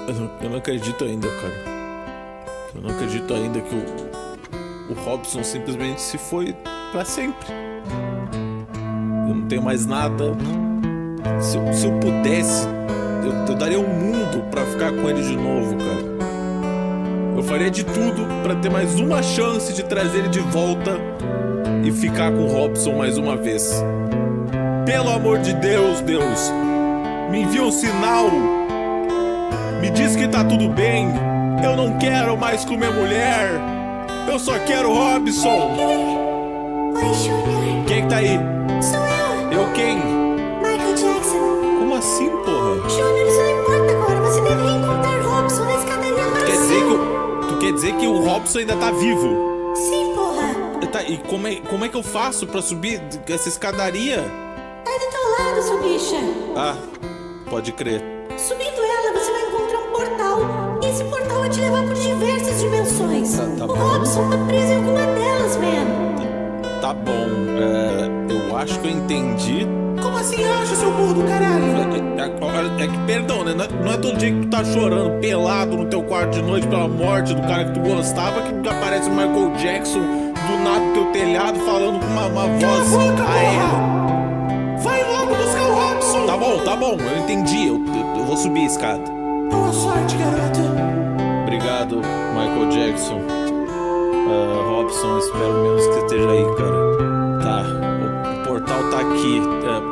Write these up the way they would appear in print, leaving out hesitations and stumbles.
Eu não acredito ainda, cara. Eu não acredito ainda que o Robson simplesmente se foi pra sempre. Eu não tenho mais nada. Se eu pudesse, eu daria o mundo pra ficar com ele de novo, cara. Eu faria de tudo pra ter mais uma chance de trazer ele de volta e ficar com o Robson mais uma vez. Pelo amor de Deus, Deus, me envia um sinal. Me diz que tá tudo bem. Eu não quero mais comer mulher. Eu só quero o Robson. Oi, Júnior. Quem que tá aí? Sou eu. Eu quem? Michael Jackson. Como assim, porra? Júnior, isso não importa agora. Você deve reencontrar Robson na escadaria lá Quer em dizer cima. tu quer dizer que o Robson ainda tá vivo? Sim, porra. Tá, e como é que eu faço pra subir essa escadaria? Tá aí do teu lado, sua bicha. Ah, pode crer. Subindo ela, você vai encontrar um portal. E esse portal vai te levar por diversas dimensões. Tá O bom. Robson tá preso em alguma delas, man. Tá bom, eu acho que eu entendi. Como assim acha, seu burro do caralho? É que, perdão, né? Não é todo dia que tu tá chorando pelado no teu quarto de noite pela morte do cara que tu gostava que aparece o Michael Jackson do nada no teu telhado falando com uma voz aérea. Vai logo buscar o Robson. Tá bom, eu entendi. Eu vou subir a escada. Boa sorte, garoto. Obrigado, Michael Jackson. Robson, espero menos que esteja aí, cara. Tá, o portal tá aqui.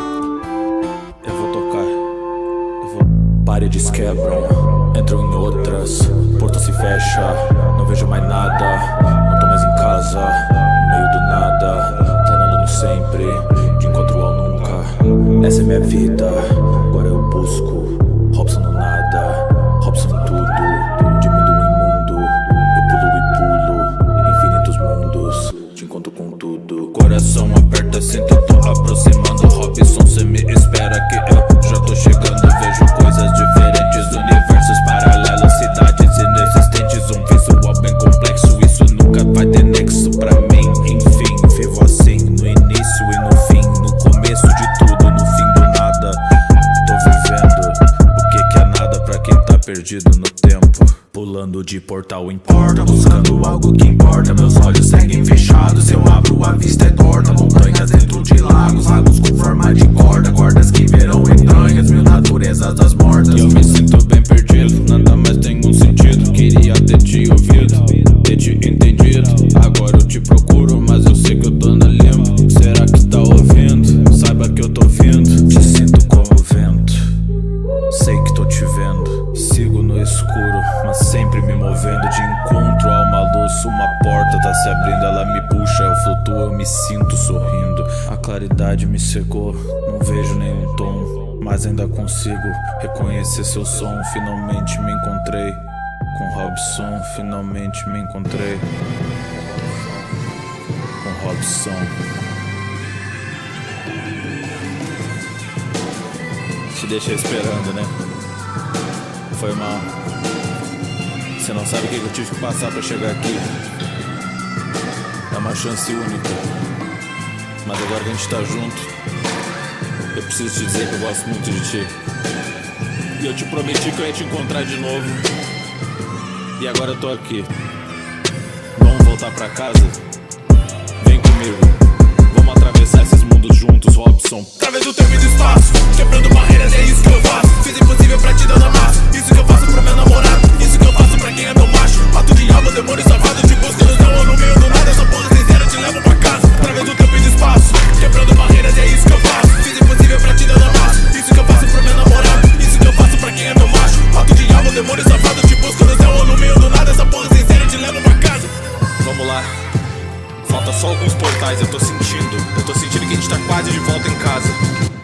Eu vou tocar. Paredes quebram, entram em outras. Porta se fecha, não vejo mais nada. Não tô mais em casa, no meio do nada. Planando no sempre, de encontro ao nunca. Essa é minha vida, agora eu busco Robson no nada, Robson em tudo. De mundo em mundo, eu pulo e pulo infinitos mundos, te encontro com tudo. Coração aperta, sinto, tô aproximando. Robson, cê me espera que eu já tô chegando. Vejo coisas diferentes, universos paralelos, cidades inexistentes. Um visual bem complexo, isso nunca vai ter nexo pra mim. Enfim, vivo assim, no início e no fim, no começo de tudo, no fim do nada. Tô vivendo o que é nada pra quem tá perdido no tempo. Pulando de portal em porta, buscando algo que importa. Meus olhos seguem fechados, eu abro, a vista é torta. Montanhas dentro de lagos, lagos com forma de corda. Cordas que verão entranhas, mil naturezas das mortas. Eu me sinto bem perdido, nada mais tem um sentido. Queria ter te ouvido, ter te entendido. Agora eu te procuro, mas eu sei que eu tô na limbo. Será que tá ouvindo? Saiba que eu tô vindo. Te sinto como o vento, sei que tô te vendo. Sigo no escuro, mas sempre me movendo. De encontro a uma luz, uma porta tá se abrindo. Ela me puxa, eu flutuo, eu me sinto sorrindo. A claridade me cegou, não vejo nenhum tom, mas ainda consigo reconhecer seu som. Finalmente me encontrei com Robson, finalmente me encontrei com Robson. Te deixei esperando, né? Foi mal. Você não sabe o que eu tive que passar pra chegar aqui. É uma chance única. Mas agora que a gente tá junto, eu preciso te dizer que eu gosto muito de ti. E eu te prometi que eu ia te encontrar de novo. E agora eu tô aqui. Vamos voltar pra casa? Vem comigo. Vamos atravessar esses mundos juntos, Robson. Através do tempo e do espaço, quebrando barreiras, é isso que eu faço. Fiz impossível pra te dar na massa. Isso que eu faço pro meu namorado, isso que eu faço pra quem é meu macho. Mato o diabo, demônio safado, te busco no céu ou no meio do nada. Essa porra sincera te levo pra casa. Através do tempo e do espaço, quebrando barreiras, é isso que eu faço. Fiz impossível pra te dar na massa. Isso que eu faço pro meu namorado, isso que eu faço pra quem é meu macho. Mato o diabo, demônio safado, te busco no céu ou no meio do nada. Essa porra sincera te levo pra casa. Vamos lá. Falta só alguns portais, eu tô sentindo que a gente tá quase de volta em casa.